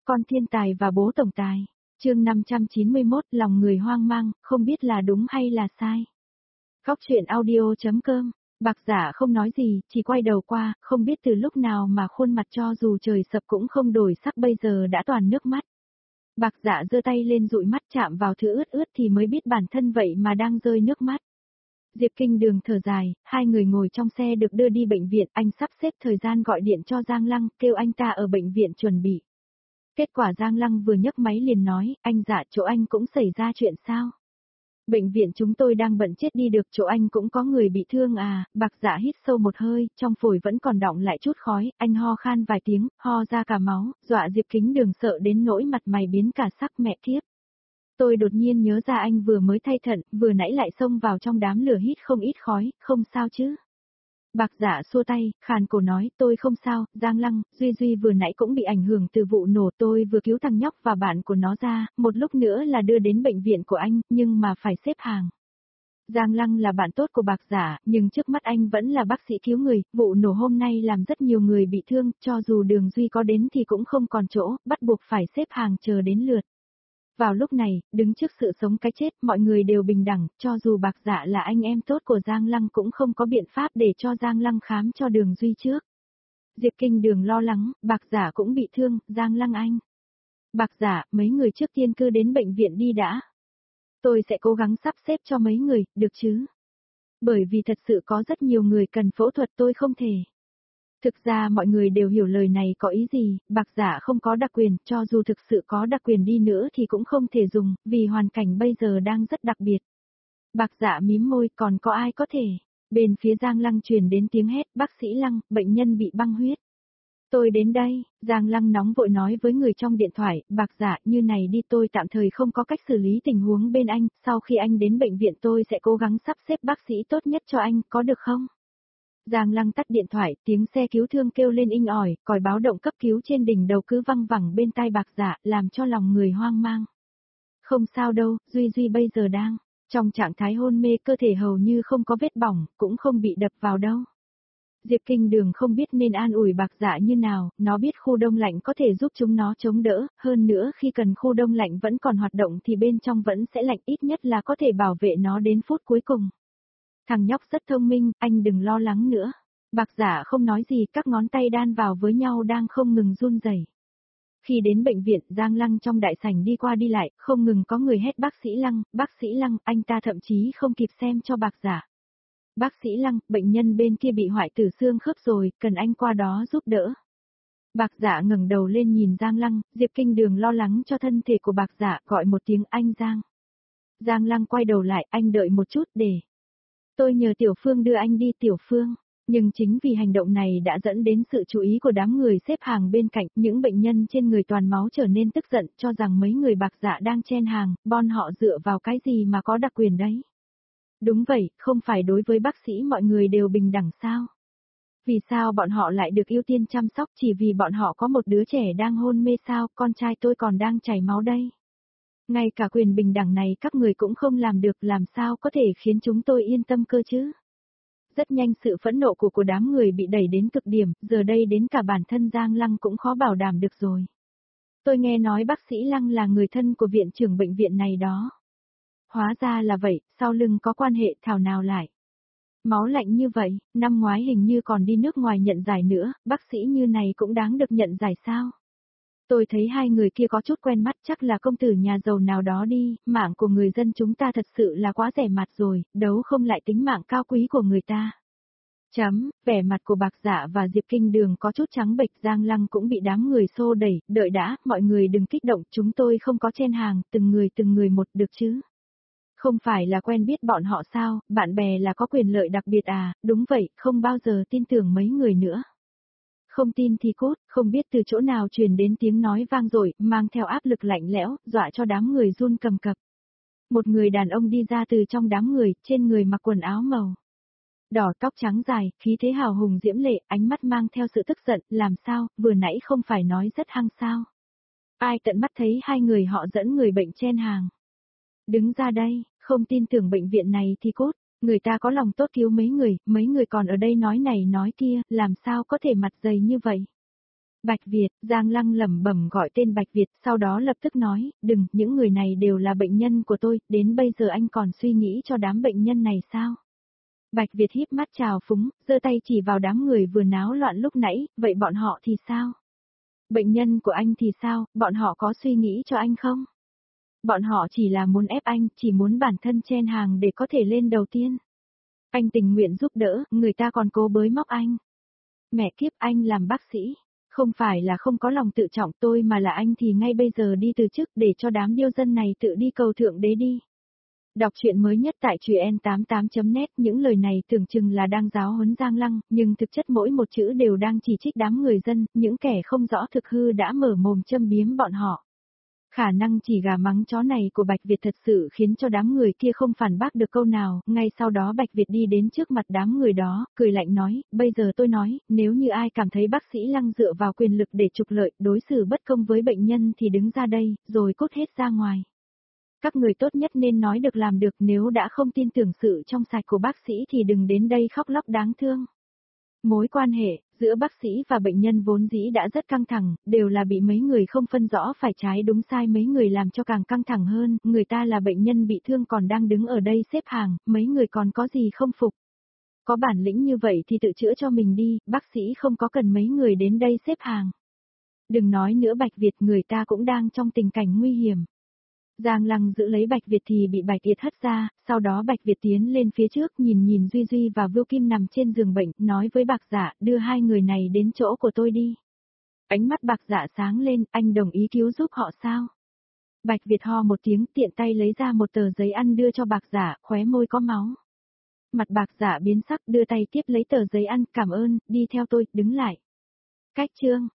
Con thiên tài và bố tổng tài. Chương 591, lòng người hoang mang, không biết là đúng hay là sai. Góc truyện audio.com. Bạc Giả không nói gì, chỉ quay đầu qua, không biết từ lúc nào mà khuôn mặt cho dù trời sập cũng không đổi sắc bây giờ đã toàn nước mắt. Bạc Giả giơ tay lên dụi mắt chạm vào thứ ướt ướt thì mới biết bản thân vậy mà đang rơi nước mắt. Diệp Kinh Đường thở dài, hai người ngồi trong xe được đưa đi bệnh viện, anh sắp xếp thời gian gọi điện cho Giang Lăng, kêu anh ta ở bệnh viện chuẩn bị. Kết quả Giang Lăng vừa nhấc máy liền nói, anh Dạ chỗ anh cũng xảy ra chuyện sao? Bệnh viện chúng tôi đang bận chết đi được, chỗ anh cũng có người bị thương à? Bạc Dạ hít sâu một hơi, trong phổi vẫn còn đọng lại chút khói, anh ho khan vài tiếng, ho ra cả máu, dọa Diệp Kính Đường sợ đến nỗi mặt mày biến cả sắc. Mẹ kiếp. Tôi đột nhiên nhớ ra anh vừa mới thay thận, vừa nãy lại xông vào trong đám lửa hít không ít khói, không sao chứ? Bạc Dạ xua tay, khàn cổ nói, tôi không sao, Giang Lăng, Duy vừa nãy cũng bị ảnh hưởng từ vụ nổ, tôi vừa cứu thằng nhóc và bạn của nó ra, một lúc nữa là đưa đến bệnh viện của anh, nhưng mà phải xếp hàng. Giang Lăng là bạn tốt của Bạc Dạ, nhưng trước mắt anh vẫn là bác sĩ cứu người, vụ nổ hôm nay làm rất nhiều người bị thương, cho dù Đường Duy có đến thì cũng không còn chỗ, bắt buộc phải xếp hàng chờ đến lượt. Vào lúc này, đứng trước sự sống cái chết, mọi người đều bình đẳng, cho dù Bạc Dạ là anh em tốt của Giang Lăng cũng không có biện pháp để cho Giang Lăng khám cho Đường Duy trước. Diệp Kinh Đường lo lắng, Bạc Dạ cũng bị thương, Giang Lăng anh. Bạc Dạ, mấy người trước tiên cứ đến bệnh viện đi đã. Tôi sẽ cố gắng sắp xếp cho mấy người, được chứ? Bởi vì thật sự có rất nhiều người cần phẫu thuật, tôi không thể. Thực ra mọi người đều hiểu lời này có ý gì, Bạc Dạ không có đặc quyền, cho dù thực sự có đặc quyền đi nữa thì cũng không thể dùng, vì hoàn cảnh bây giờ đang rất đặc biệt. Bạc Dạ mím môi, còn có ai có thể? Bên phía Giang Lăng truyền đến tiếng hét, bác sĩ Lăng, bệnh nhân bị băng huyết. Tôi đến đây, Giang Lăng nóng vội nói với người trong điện thoại, Bạc Dạ như này đi, tôi tạm thời không có cách xử lý tình huống bên anh, sau khi anh đến bệnh viện tôi sẽ cố gắng sắp xếp bác sĩ tốt nhất cho anh, có được không? Giang Lăng tắt điện thoại, tiếng xe cứu thương kêu lên inh ỏi, còi báo động cấp cứu trên đỉnh đầu cứ văng vẳng bên tai Bạc Dạ, làm cho lòng người hoang mang. Không sao đâu, Duy bây giờ đang trong trạng thái hôn mê, cơ thể hầu như không có vết bỏng, cũng không bị đập vào đâu. Diệp Kinh Đường không biết nên an ủi Bạc Dạ như nào, nó biết khu đông lạnh có thể giúp chúng nó chống đỡ, hơn nữa khi cần khu đông lạnh vẫn còn hoạt động thì bên trong vẫn sẽ lạnh, ít nhất là có thể bảo vệ nó đến phút cuối cùng. Thằng nhóc rất thông minh, anh đừng lo lắng nữa. Bạc Dạ không nói gì, các ngón tay đan vào với nhau đang không ngừng run rẩy. Khi đến bệnh viện, Giang Lăng trong đại sảnh đi qua đi lại, không ngừng có người hét bác sĩ Lăng, anh ta thậm chí không kịp xem cho Bạc Dạ. Bác sĩ Lăng, bệnh nhân bên kia bị hoại tử xương khớp rồi, cần anh qua đó giúp đỡ. Bạc Dạ ngẩng đầu lên nhìn Giang Lăng, Diệp Kinh Đường lo lắng cho thân thể của Bạc Dạ, gọi một tiếng anh Giang. Giang Lăng quay đầu lại, anh đợi một chút để. Tôi nhờ Tiểu Phương đưa anh đi. Tiểu Phương, nhưng chính vì hành động này đã dẫn đến sự chú ý của đám người xếp hàng bên cạnh, những bệnh nhân trên người toàn máu trở nên tức giận, cho rằng mấy người Bạc Dạ đang chen hàng, bọn họ dựa vào cái gì mà có đặc quyền đấy. Đúng vậy, không phải đối với bác sĩ mọi người đều bình đẳng sao? Vì sao bọn họ lại được ưu tiên chăm sóc chỉ vì bọn họ có một đứa trẻ đang hôn mê sao, con trai tôi còn đang chảy máu đây. Ngay cả quyền bình đẳng này các người cũng không làm được, làm sao có thể khiến chúng tôi yên tâm cơ chứ? Rất nhanh sự phẫn nộ của đám người bị đẩy đến cực điểm, giờ đây đến cả bản thân Giang Lăng cũng khó bảo đảm được rồi. Tôi nghe nói bác sĩ Lăng là người thân của viện trưởng bệnh viện này đó. Hóa ra là vậy, sau lưng có quan hệ thảo nào lại. Máu lạnh như vậy, năm ngoái hình như còn đi nước ngoài nhận giải nữa, bác sĩ như này cũng đáng được nhận giải sao? Tôi thấy hai người kia có chút quen mắt, chắc là công tử nhà giàu nào đó đi, mạng của người dân chúng ta thật sự là quá rẻ mạt rồi, đấu không lại tính mạng cao quý của người ta. Vẻ mặt của Bạc Dạ và Diệp Kinh Đường có chút trắng bệch, Giang Lăng cũng bị đám người xô đẩy, đợi đã, mọi người đừng kích động, chúng tôi không có chen hàng, từng người một được chứ. Không phải là quen biết bọn họ sao, bạn bè là có quyền lợi đặc biệt à, đúng vậy, không bao giờ tin tưởng mấy người nữa. Không tin thì cút, không biết từ chỗ nào truyền đến tiếng nói vang dội, mang theo áp lực lạnh lẽo, dọa cho đám người run cầm cập. Một người đàn ông đi ra từ trong đám người, trên người mặc quần áo màu đỏ, tóc trắng dài, khí thế hào hùng diễm lệ, ánh mắt mang theo sự tức giận, làm sao, vừa nãy không phải nói rất hăng sao. Ai tận mắt thấy hai người họ dẫn người bệnh chen hàng. Đứng ra đây, không tin tưởng bệnh viện này thì cút, người ta có lòng tốt cứu mấy người còn ở đây nói này nói kia, làm sao có thể mặt dày như vậy. Bạch Việt, Giang Lăng lẩm bẩm gọi tên Bạch Việt, sau đó lập tức nói, đừng, những người này đều là bệnh nhân của tôi, đến bây giờ anh còn suy nghĩ cho đám bệnh nhân này sao? Bạch Việt híp mắt trào phúng, giơ tay chỉ vào đám người vừa náo loạn lúc nãy, vậy bọn họ thì sao? Bệnh nhân của anh thì sao, bọn họ có suy nghĩ cho anh không? Bọn họ chỉ là muốn ép anh, chỉ muốn bản thân chen hàng để có thể lên đầu tiên. Anh tình nguyện giúp đỡ, người ta còn cố bới móc anh. Mẹ kiếp, anh làm bác sĩ. Không phải là không có lòng tự trọng tôi mà là anh thì ngay bây giờ đi từ chức để cho đám điêu dân này tự đi cầu thượng đế đi. Đọc truyện mới nhất tại truyện88.net, những lời này tưởng chừng là đang giáo huấn Giang Lăng, nhưng thực chất mỗi một chữ đều đang chỉ trích đám người dân, những kẻ không rõ thực hư đã mở mồm châm biếm bọn họ. Khả năng chỉ gà mắng chó này của Bạch Việt thật sự khiến cho đám người kia không phản bác được câu nào, ngay sau đó Bạch Việt đi đến trước mặt đám người đó, cười lạnh nói, bây giờ tôi nói, nếu như ai cảm thấy bác sĩ Lăng dựa vào quyền lực để trục lợi, đối xử bất công với bệnh nhân thì đứng ra đây, rồi cút hết ra ngoài. Các người tốt nhất nên nói được làm được, nếu đã không tin tưởng sự trong sạch của bác sĩ thì đừng đến đây khóc lóc đáng thương. Mối quan hệ giữa bác sĩ và bệnh nhân vốn dĩ đã rất căng thẳng, đều là bị mấy người không phân rõ phải trái đúng sai mấy người làm cho càng căng thẳng hơn, người ta là bệnh nhân bị thương còn đang đứng ở đây xếp hàng, mấy người còn có gì không phục. Có bản lĩnh như vậy thì tự chữa cho mình đi, bác sĩ không có cần mấy người đến đây xếp hàng. Đừng nói nữa Bạch Việt, người ta cũng đang trong tình cảnh nguy hiểm. Giang Lăng giữ lấy Bạch Việt thì bị Bạch Việt hất ra, sau đó Bạch Việt tiến lên phía trước nhìn Duy Duy và Vưu Kim nằm trên giường bệnh, nói với Bạc Dạ, đưa hai người này đến chỗ của tôi đi. Ánh mắt Bạc Dạ sáng lên, anh đồng ý cứu giúp họ sao? Bạch Việt ho một tiếng, tiện tay lấy ra một tờ giấy ăn đưa cho Bạc Dạ, khóe môi có máu. Mặt Bạc Dạ biến sắc, đưa tay tiếp lấy tờ giấy ăn, cảm ơn, đi theo tôi, đứng lại. Cách chương